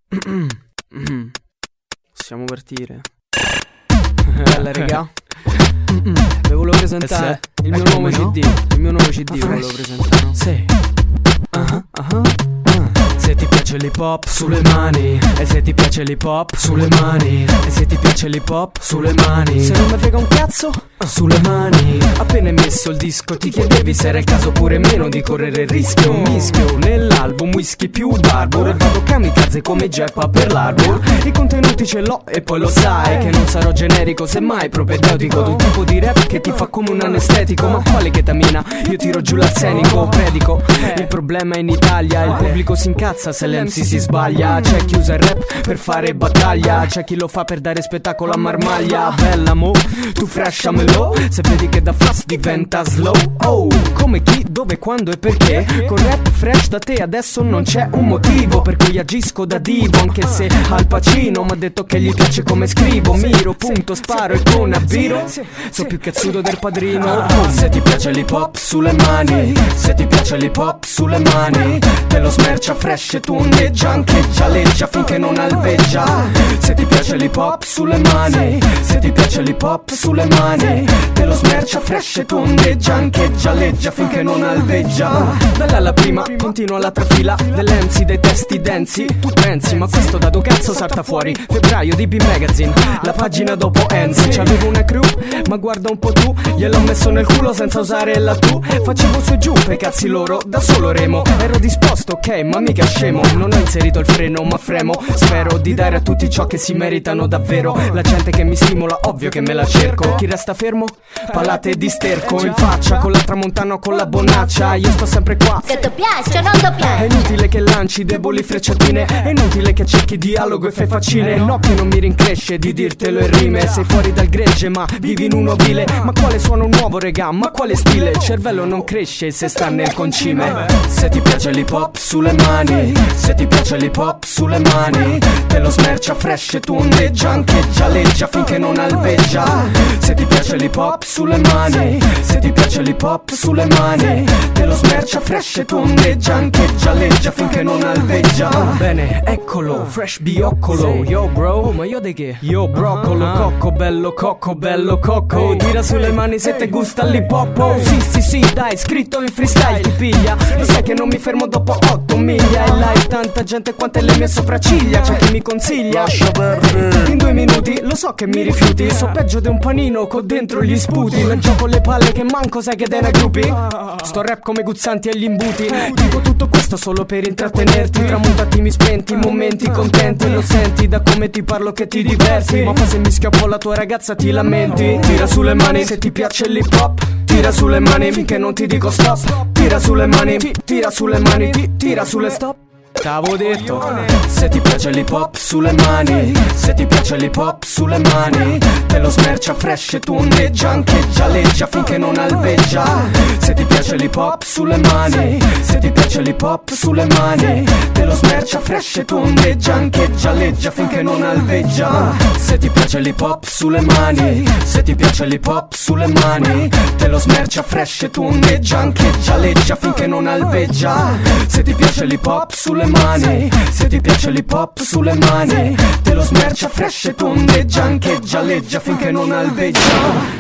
Possiamo partire. Bella regà. Vi volevo presentare il mio nuovo CD. Il mio nuovo CD vi volevo presentare. Sì. Se ti piace l'hip hop, sulle mani. E se ti piace l'hip hop, sulle mani. E se ti piace l'hip hop, sulle mani. Se non mi frega un cazzo, sulle mani. Appena hai messo il disco ti chiedevi se era il caso pure meno di correre il rischio. Un mischio nell'album, whisky più Barbour. E vado kamikaze come Jeppa per l'Arbor. I contenuti ce l'ho e poi lo sai che non sarò generico, semmai propedeutico. Un tipo di rap che ti fa come un anestetico. Ma quale ketamina? Io tiro giù l'arsenico, predico. Il problema in Italia, il pubblico si incazza se l'MC si sbaglia. C'è chi usa il rap per fare battaglia, c'è chi lo fa per dare spettacolo a Marmaglia. Bella mo, tu fresciamelo. Se vedi che da fast diventa slow. Oh, come chi, dove, quando e perché. Con rap fresh da te adesso non c'è un motivo per cui agisco da divo. Anche se Al Pacino m'ha detto che gli piace come scrivo. Miro, punto, sparo e con abbiro. So più cazzuto del padrino. Se ti piace l'hip hop, sulle mani. Se ti piace l'hip hop, sulle mani. Te lo smercia fresh e tu ondeggia, anche gialleggia finché non albeggia. Se ti piace l'hip hop, sulle mani. Se ti piace l'hip hop, sulle mani. Te lo smercia fresh e tu ondeggia, anche gialleggia finché non albeggia. Bella la prima, continua l'altra fila dell'Enzi, dei testi densi. Tu pensi, ma questo da do cazzo salta fuori? Febbraio di B-Magazine, la pagina dopo Enzi. C'avevo una crew, ma guarda un po' tu. Gliel'ho messo nel culo senza usare la tu. Facevo su e giù per cazzi loro, da solo remo. Ero disposto, ok, ma mica scemo. Non ho inserito il freno, ma fremo. Spero di dare a tutti ciò che si meritano davvero. La gente che mi stimola, ovvio che me la cerco. Chi resta fermo? Palate di sterco in faccia, con la tramontana o con la bonaccia. Io sto sempre qua. Se ti piace o non ti piace. È inutile che lanci deboli frecciatine. È inutile che cerchi dialogo e fai faccine. No che non mi rincresce di dirtelo in rime. Sei fuori dal gregge ma vivi in un ovile. Ma quale suono nuovo regà, ma quale stile? Il cervello non cresce se sta nel concime. Se ti piace l'hip hop, sulle mani. Se ti piace l'hip hop, sulle mani. Te lo smercia fresh e tu ondeggia, anche gialleggia finché non albeggia. Se ti piace l'hip hop, sulle mani. Se ti piace l'hip hop, sulle mani. Te lo smercia fresh e tu ondeggia, anche gialleggia finché non albeggia. Bene, eccolo, fresh bioccolo. Yo bro, ma io di che? Yo broccolo, cocco bello cocco. Tira sulle mani se te gusta l'hip hop. Oh, sì, dai, scritto in freestyle ti piglia. Lo sai che non mi fermo dopo 8 miglia. E live tanta gente quante le mie sopracciglia. C'è chi mi consiglia in 2 minuti, lo so che mi rifiuti. So peggio di un panino con dentro gli sputi. Non gioco le palle che manco sai che dei una gruppi. Sto rap come Guzzanti agli imbuti. Dico tutto questo solo per intrattenerti. Tramonto attimi spenti, momenti contenti. Lo senti da come ti parlo che ti diverti. Ma poi se mi schioppo la tua ragazza ti lamenti. Tira sulle mani se ti piace l'hip hop. Tira sulle mani finché non ti dico stop. Tira sulle mani, tira sulle mani, tira sulle stop. T'avevo detto, se ti piace l'hip hop, sulle mani. Se ti piace l'hip hop, sulle mani. Te lo smercia fresh e tu ondeggia, anche gialleggia finché non albeggia. Se ti piace l'hip hop, sulle mani. Se ti piace l'hip hop, sulle mani. Te lo smercia fresh e tu ondeggia, anche gialleggia finché non albeggia. Se ti piace l'hip hop, sulle mani. Se ti piace l'hip hop, sulle mani. Te lo smercia fresh e tu ondeggia, anche gialleggia finché non albeggia. Se ti piace l'hip hop, sulle mani. Se ti piace l'hip hop, sulle mani. Te lo smercia fresh e tu ondeggia, anche gialleggia finché non albeggia.